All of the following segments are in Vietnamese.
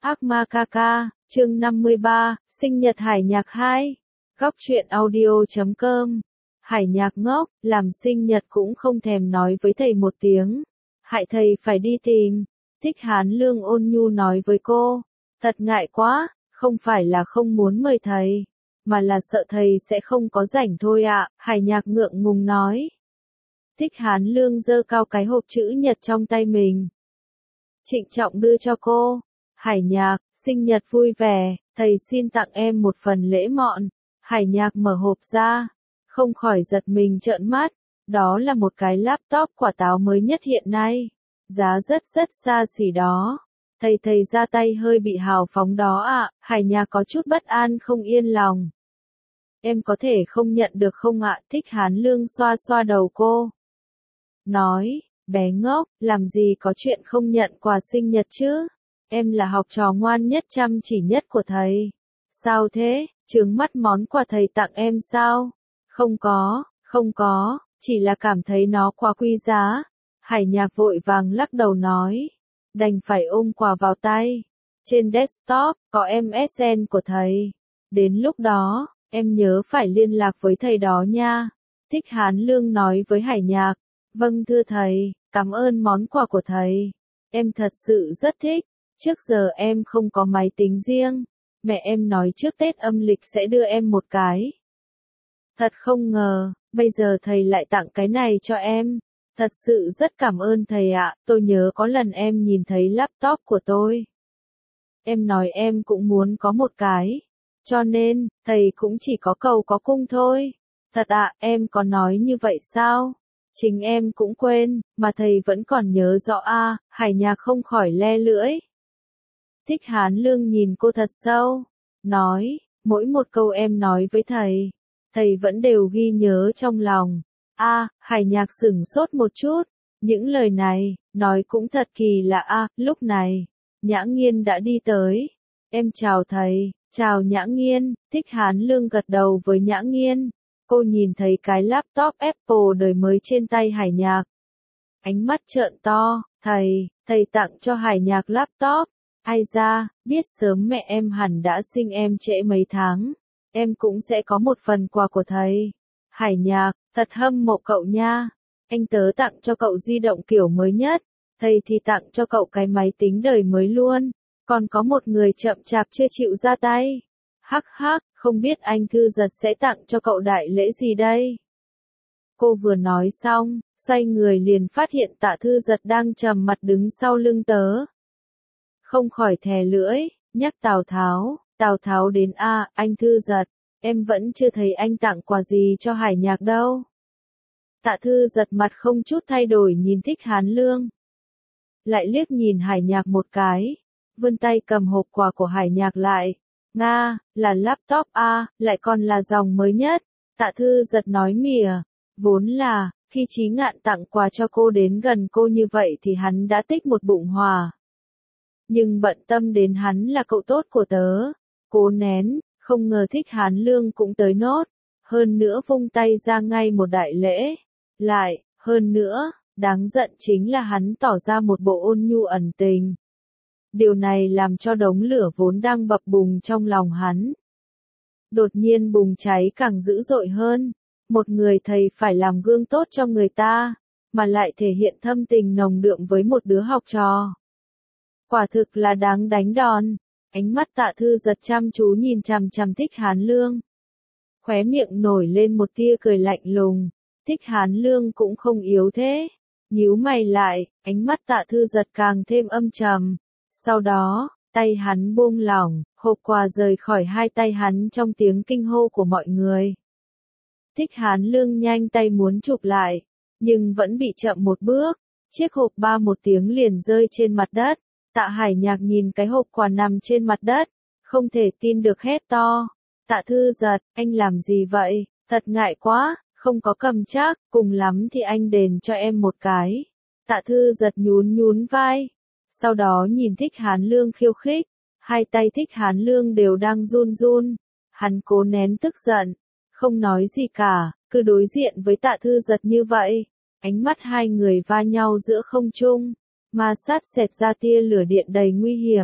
Ác ma ca ca, chương 53, sinh nhật Hải Nhạc 2. Góc truyện audio.com. Hải Nhạc ngốc, làm sinh nhật cũng không thèm nói với thầy một tiếng. Hại thầy phải đi tìm. Thích Hán Lương ôn nhu nói với cô. Thật ngại quá, không phải là không muốn mời thầy, mà là sợ thầy sẽ không có rảnh thôi ạ. Hải Nhạc ngượng ngùng nói. Thích Hán Lương giơ cao cái hộp chữ nhật trong tay mình, trịnh trọng đưa cho cô. Hải Nhạc, sinh nhật vui vẻ, thầy xin tặng em một phần lễ mọn. Hải Nhạc mở hộp ra, không khỏi giật mình trợn mắt. Đó là một cái laptop quả táo mới nhất hiện nay, giá rất xa xỉ đó. Thầy ra tay hơi bị hào phóng đó ạ. Hải Nhạc có chút bất an không yên lòng. Em có thể không nhận được không ạ? Thích Hán Lương xoa xoa đầu cô, nói, bé ngốc, làm gì có chuyện không nhận quà sinh nhật chứ? Em là học trò ngoan nhất chăm chỉ nhất của thầy. Sao thế, trướng mắt món quà thầy tặng em sao? Không có, chỉ là cảm thấy nó quá quý giá. Hải Nhạc vội vàng lắc đầu nói, đành phải ôm quà vào tay. Trên desktop, có MSN của thầy. Đến lúc đó, em nhớ phải liên lạc với thầy đó nha. Thích Hán Lương nói với Hải Nhạc. Vâng thưa thầy, cảm ơn món quà của thầy. Em thật sự rất thích. Trước giờ em không có máy tính riêng. Mẹ em nói trước Tết âm lịch sẽ đưa em một cái. Thật không ngờ, bây giờ thầy lại tặng cái này cho em. Thật sự rất cảm ơn thầy ạ. Tôi nhớ có lần em nhìn thấy laptop của tôi. Em nói em cũng muốn có một cái. Cho nên, thầy cũng chỉ có cầu có cung thôi. Thật ạ, em có nói như vậy sao? Chính em cũng quên, mà thầy vẫn còn nhớ rõ a. Hải Nhạc không khỏi le lưỡi. Thích Hán Lương nhìn cô thật sâu, nói, mỗi một câu em nói với thầy vẫn đều ghi nhớ trong lòng. Hải Nhạc sửng sốt một chút, những lời này, nói cũng thật kỳ lạ. Lúc này, Nhã Nghiên đã đi tới. Em chào thầy, chào Nhã Nghiên. Thích Hán Lương gật đầu với Nhã Nghiên. Cô nhìn thấy cái laptop Apple đời mới trên tay Hải Nhạc. Ánh mắt trợn to, thầy tặng cho Hải Nhạc laptop. Ai ra, biết sớm mẹ em hẳn đã sinh em trễ mấy tháng. Em cũng sẽ có một phần quà của thầy. Hải Nhạc, thật hâm mộ cậu nha. Anh tớ tặng cho cậu di động kiểu mới nhất. Thầy thì tặng cho cậu cái máy tính đời mới luôn. Còn có một người chậm chạp chưa chịu ra tay. Hắc, không biết anh Thư Giật sẽ tặng cho cậu đại lễ gì đây? Cô vừa nói xong, xoay người liền phát hiện Tạ Thư Giật đang trầm mặt đứng sau lưng tớ. Không khỏi thè lưỡi, nhắc Tào Tháo đến anh Thư Giật, em vẫn chưa thấy anh tặng quà gì cho Hải Nhạc đâu. Tạ Thư Giật mặt không chút thay đổi nhìn Thích Hán Lương. Lại liếc nhìn Hải Nhạc một cái, vươn tay cầm hộp quà của Hải Nhạc lại. Là laptop lại còn là dòng mới nhất. Tạ Thư Giật nói mỉa, vốn là, khi Chí Ngạn tặng quà cho cô đến gần cô như vậy thì hắn đã tích một bụng hòa. Nhưng bận tâm đến hắn là cậu tốt của tớ, cố nén, không ngờ Thích Hán Lương cũng tới nốt, hơn nữa vung tay ra ngay một đại lễ. Hơn nữa, đáng giận chính là hắn tỏ ra một bộ ôn nhu ẩn tình. Điều này làm cho đống lửa vốn đang bập bùng trong lòng hắn đột nhiên bùng cháy càng dữ dội hơn. Một người thầy phải làm gương tốt cho người ta, mà lại thể hiện thâm tình nồng đượm với một đứa học trò. Quả thực là đáng đánh đòn. Ánh mắt Tạ Thư Giật chăm chú nhìn chằm chằm Thích Hán Lương. Khóe miệng nổi lên một tia cười lạnh lùng. Thích Hán Lương cũng không yếu thế. Nhíu mày lại, ánh mắt Tạ Thư Giật càng thêm âm trầm. Sau đó, tay hắn buông lỏng, hộp quà rời khỏi hai tay hắn trong tiếng kinh hô của mọi người. Thích Hán Lương nhanh tay muốn chụp lại, nhưng vẫn bị chậm một bước. Chiếc hộp ba một tiếng liền rơi trên mặt đất. Tạ Hải Nhạc nhìn cái hộp quà nằm trên mặt đất, không thể tin được hét to. Tạ Thư Giật, anh làm gì vậy? Thật ngại quá, không có cầm chắc, cùng lắm thì anh đền cho em một cái. Tạ Thư Giật nhún vai. Sau đó nhìn Thích Hán Lương khiêu khích, hai tay Thích Hán Lương đều đang run. Hắn cố nén tức giận, không nói gì cả, cứ đối diện với Tạ Thư Giật như vậy. Ánh mắt hai người va nhau giữa không trung, ma sát xẹt ra tia lửa điện đầy nguy hiểm.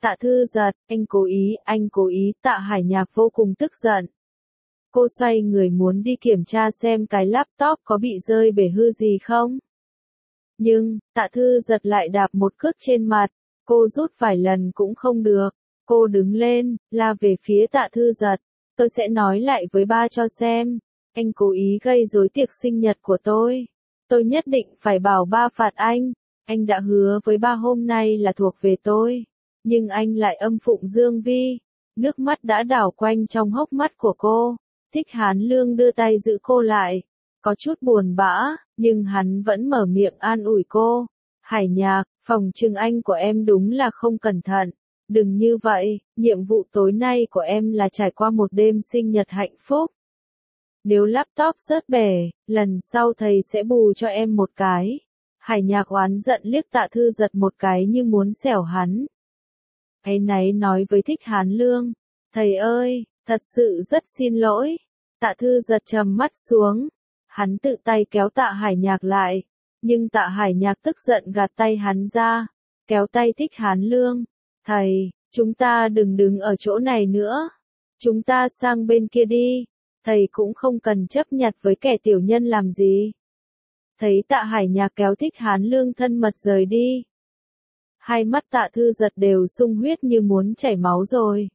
Tạ Thư Giật, anh cố ý, Tạ Hải Nhạc vô cùng tức giận. Cô xoay người muốn đi kiểm tra xem cái laptop có bị rơi bể hư gì không. Nhưng, Tạ Thư Giật lại đạp một cước trên mặt, cô rút vài lần cũng không được. Cô đứng lên, la về phía Tạ Thư Giật. Tôi sẽ nói lại với ba cho xem. Anh cố ý gây rối tiệc sinh nhật của tôi. Tôi nhất định phải bảo ba phạt anh. Anh đã hứa với ba hôm nay là thuộc về tôi. Nhưng anh lại âm phụng Dương Vi. Nước mắt đã đảo quanh trong hốc mắt của cô. Thích Hán Lương đưa tay giữ cô lại. Có chút buồn bã, nhưng hắn vẫn mở miệng an ủi cô. Hải Nhạc, phòng trừng anh của em đúng là không cẩn thận. Đừng như vậy, nhiệm vụ tối nay của em là trải qua một đêm sinh nhật hạnh phúc. Nếu laptop rớt bể, lần sau thầy sẽ bù cho em một cái. Hải Nhạc oán giận liếc Tạ Thư Giật một cái như muốn xẻo hắn. Áy náy nói với Thích Hán Lương. Thầy ơi, thật sự rất xin lỗi. Tạ Thư Giật trầm mắt xuống. Hắn tự tay kéo Tạ Hải Nhạc lại. Nhưng Tạ Hải Nhạc tức giận gạt tay hắn ra. Kéo tay Thích Hán Lương. Thầy, chúng ta đừng đứng ở chỗ này nữa. Chúng ta sang bên kia đi. Thầy cũng không cần chấp nhặt với kẻ tiểu nhân làm gì. Thấy Tạ Hải Nhạc kéo Thích Hán Lương thân mật rời đi. Hai mắt Tạ Thư Giật đều sung huyết như muốn chảy máu rồi.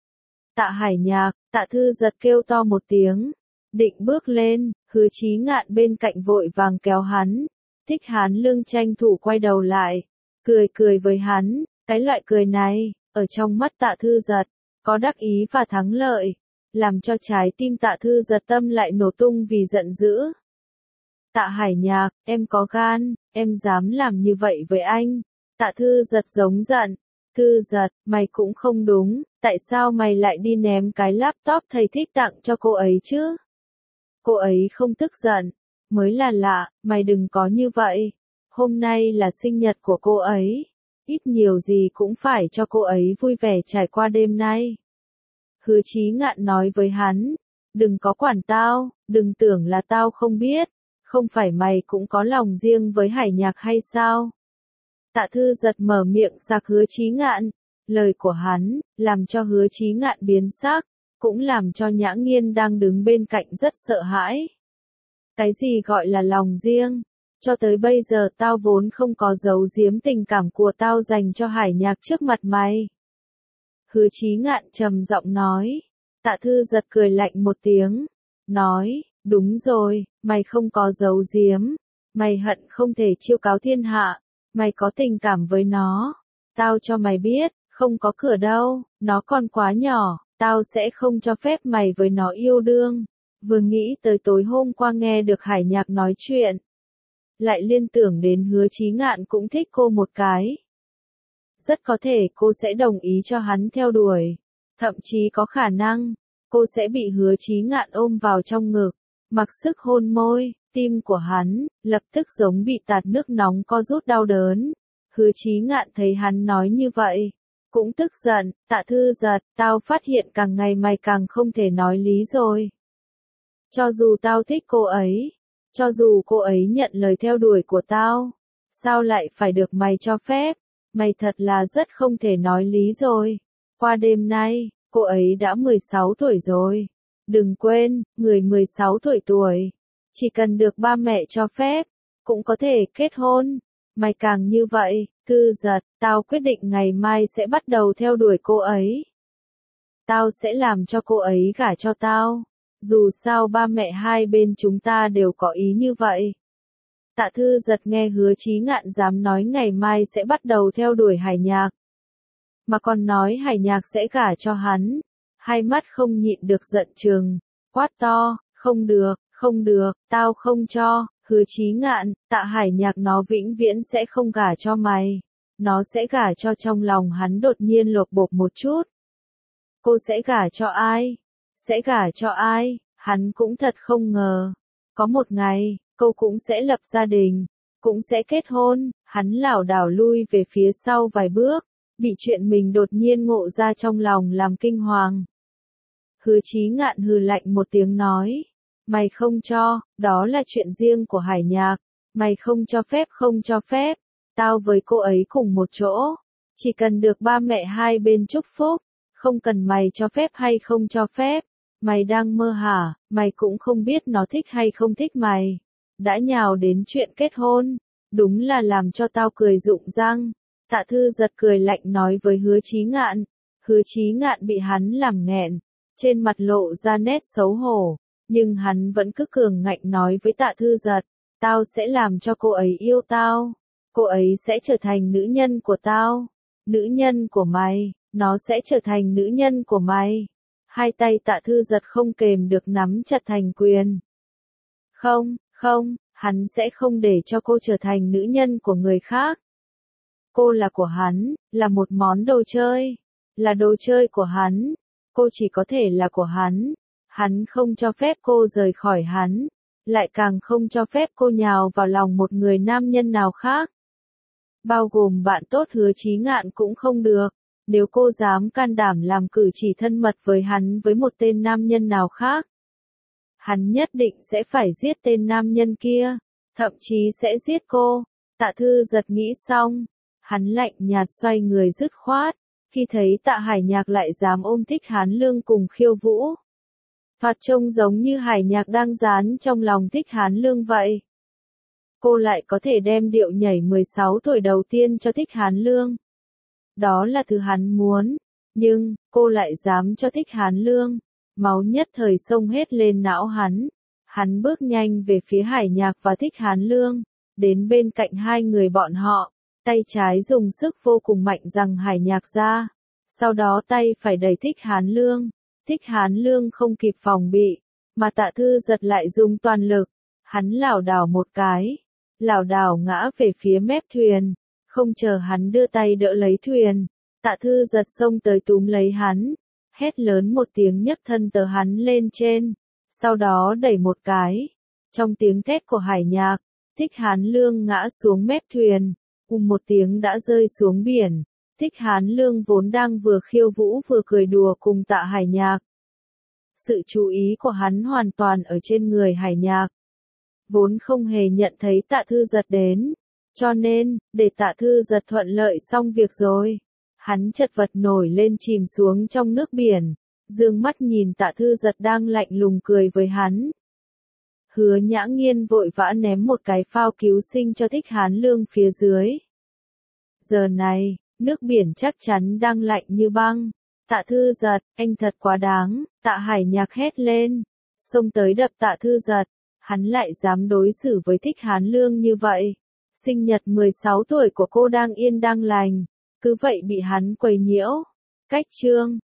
Tạ Hải Nhạc, Tạ Thư Giật kêu to một tiếng. Định bước lên, Hứa Chí Ngạn bên cạnh vội vàng kéo hắn. Thích Hán Lương tranh thủ quay đầu lại. Cười với hắn. Cái loại cười này, ở trong mắt Tạ Thư Giật, có đắc ý và thắng lợi. Làm cho trái tim Tạ Thư Giật tâm lại nổ tung vì giận dữ. Tạ Hải Nhạc, em có gan, em dám làm như vậy với anh. Tạ Thư Giật giống giận. Thư Giật, mày cũng không đúng, tại sao mày lại đi ném cái laptop thầy thích tặng cho cô ấy chứ? Cô ấy không tức giận, mới là lạ, mày đừng có như vậy. Hôm nay là sinh nhật của cô ấy, ít nhiều gì cũng phải cho cô ấy vui vẻ trải qua đêm nay. Hứa Chí Ngạn nói với hắn, đừng có quản tao, đừng tưởng là tao không biết, không phải mày cũng có lòng riêng với Hải Nhạc hay sao? Tạ Thư Giật mở miệng sặc Hứa Chí Ngạn, lời của hắn, làm cho Hứa Chí Ngạn biến sắc, cũng làm cho Nhã Nghiên đang đứng bên cạnh rất sợ hãi. Cái gì gọi là lòng riêng? Cho tới bây giờ tao vốn không có giấu giếm tình cảm của tao dành cho Hải Nhạc trước mặt mày. Hứa Chí Ngạn trầm giọng nói. Tạ Thư Giật cười lạnh một tiếng. Nói, đúng rồi, mày không có giấu giếm. Mày hận không thể chiêu cáo thiên hạ. Mày có tình cảm với nó. Tao cho mày biết, không có cửa đâu, nó còn quá nhỏ, tao sẽ không cho phép mày với nó yêu đương. Vừa nghĩ tới tối hôm qua nghe được Hải Nhạc nói chuyện. Lại liên tưởng đến Hứa Chí Ngạn cũng thích cô một cái. Rất có thể cô sẽ đồng ý cho hắn theo đuổi. Thậm chí có khả năng, cô sẽ bị Hứa Chí Ngạn ôm vào trong ngực, mặc sức hôn môi, tim của hắn, lập tức giống bị tạt nước nóng co rút đau đớn. Hứa Chí Ngạn thấy hắn nói như vậy, cũng tức giận, Tạ Thư Giật, tao phát hiện càng ngày mày càng không thể nói lý rồi. Cho dù tao thích cô ấy, cho dù cô ấy nhận lời theo đuổi của tao, sao lại phải được mày cho phép? Mày thật là rất không thể nói lý rồi. Qua đêm nay, cô ấy đã 16 tuổi rồi. Đừng quên, người 16 tuổi, chỉ cần được ba mẹ cho phép, cũng có thể kết hôn. Mày càng như vậy, Thư Giật, tao quyết định ngày mai sẽ bắt đầu theo đuổi cô ấy. Tao sẽ làm cho cô ấy gả cho tao. Dù sao ba mẹ hai bên chúng ta đều có ý như vậy. Tạ Thư Giật nghe Hứa Chí Ngạn dám nói ngày mai sẽ bắt đầu theo đuổi Hải Nhạc. Mà còn nói Hải Nhạc sẽ gả cho hắn. Hai mắt không nhịn được giận chừng, quát to, không được, tao không cho, Hứa Chí Ngạn, Tạ Hải Nhạc nó vĩnh viễn sẽ không gả cho mày. Nó sẽ gả cho trong lòng hắn đột nhiên lột bột một chút. Cô sẽ gả cho ai? Sẽ gả cho ai? Hắn cũng thật không ngờ. Có một ngày, cô cũng sẽ lập gia đình, cũng sẽ kết hôn. Hắn lảo đảo lui về phía sau vài bước, bị chuyện mình đột nhiên ngộ ra trong lòng làm kinh hoàng. Hứa Chí Ngạn hừ lạnh một tiếng nói, mày không cho, đó là chuyện riêng của Hải Nhạc, mày không cho phép, tao với cô ấy cùng một chỗ, Chỉ cần được ba mẹ hai bên chúc phúc, không cần mày cho phép hay không cho phép. Mày đang mơ hả, mày cũng không biết nó thích hay không thích mày. Đã nhào đến chuyện kết hôn, đúng là làm cho tao cười rụng răng. Tạ Thư Giật cười lạnh nói với Hứa Chí Ngạn. Hứa Chí Ngạn bị hắn làm nghẹn, trên mặt lộ ra nét xấu hổ, nhưng hắn vẫn cứ cường ngạnh nói với Tạ Thư Giật, tao sẽ làm cho cô ấy yêu tao, cô ấy sẽ trở thành nữ nhân của tao, nữ nhân của mày, nó sẽ trở thành nữ nhân của mày. Hai tay Tạ Thư Giật không kềm được nắm chặt thành quyền. Không, không, hắn sẽ không để cho cô trở thành nữ nhân của người khác. Cô là của hắn, là một món đồ chơi, là đồ chơi của hắn. Cô chỉ có thể là của hắn không cho phép cô rời khỏi hắn, lại càng không cho phép cô nhào vào lòng một người nam nhân nào khác. Bao gồm bạn tốt Hứa Chí Ngạn cũng không được, nếu cô dám can đảm làm cử chỉ thân mật với hắn với một tên nam nhân nào khác. Hắn nhất định sẽ phải giết tên nam nhân kia, thậm chí sẽ giết cô. Tạ Thư Giật nghĩ xong, hắn lạnh nhạt xoay người dứt khoát, khi thấy Tạ Hải Nhạc lại dám ôm Thích Hán Lương cùng khiêu vũ. Thoạt trông giống như Hải Nhạc đang dán trong lòng Thích Hán Lương vậy. Cô lại có thể đem điệu nhảy 16 tuổi đầu tiên cho Thích Hán Lương. Đó là thứ hắn muốn, nhưng cô lại dám cho Thích Hán Lương. Máu nhất thời xông hết lên não hắn. Hắn bước nhanh về phía Hải Nhạc và Thích Hán Lương, đến bên cạnh hai người bọn họ, tay trái dùng sức vô cùng mạnh giằng Hải Nhạc ra, sau đó tay phải đẩy Thích Hán Lương. Thích Hán Lương không kịp phòng bị, mà Tạ Thư Giật lại dùng toàn lực, hắn lảo đảo một cái, lảo đảo ngã về phía mép thuyền, không chờ hắn đưa tay đỡ lấy thuyền, Tạ Thư Giật xông tới túm lấy hắn, hét lớn một tiếng nhấc thân tờ hắn lên trên, sau đó đẩy một cái. Trong tiếng thét của Hải Nhạc, Thích Hán Lương ngã xuống mép thuyền, một tiếng đã rơi xuống biển. Thích Hán Lương vốn đang vừa khiêu vũ vừa cười đùa cùng Tạ Hải Nhạc. Sự chú ý của hắn hoàn toàn ở trên người Hải Nhạc. Vốn không hề nhận thấy Tạ Thư Giật đến, cho nên, để Tạ Thư Giật thuận lợi xong việc rồi. Hắn chật vật nổi lên chìm xuống trong nước biển, dương mắt nhìn Tạ Thư Giật đang lạnh lùng cười với hắn. Hứa Nhã Nghiên vội vã ném một cái phao cứu sinh cho Thích Hán Lương phía dưới. Giờ này, nước biển chắc chắn đang lạnh như băng. Tạ Thư Giật, anh thật quá đáng, Tạ Hải Nhạc hét lên, xông tới đập Tạ Thư Giật, hắn lại dám đối xử với Thích Hán Lương như vậy. Sinh nhật 16 tuổi của cô đang yên đang lành, cứ vậy bị hắn quấy nhiễu. Cách chương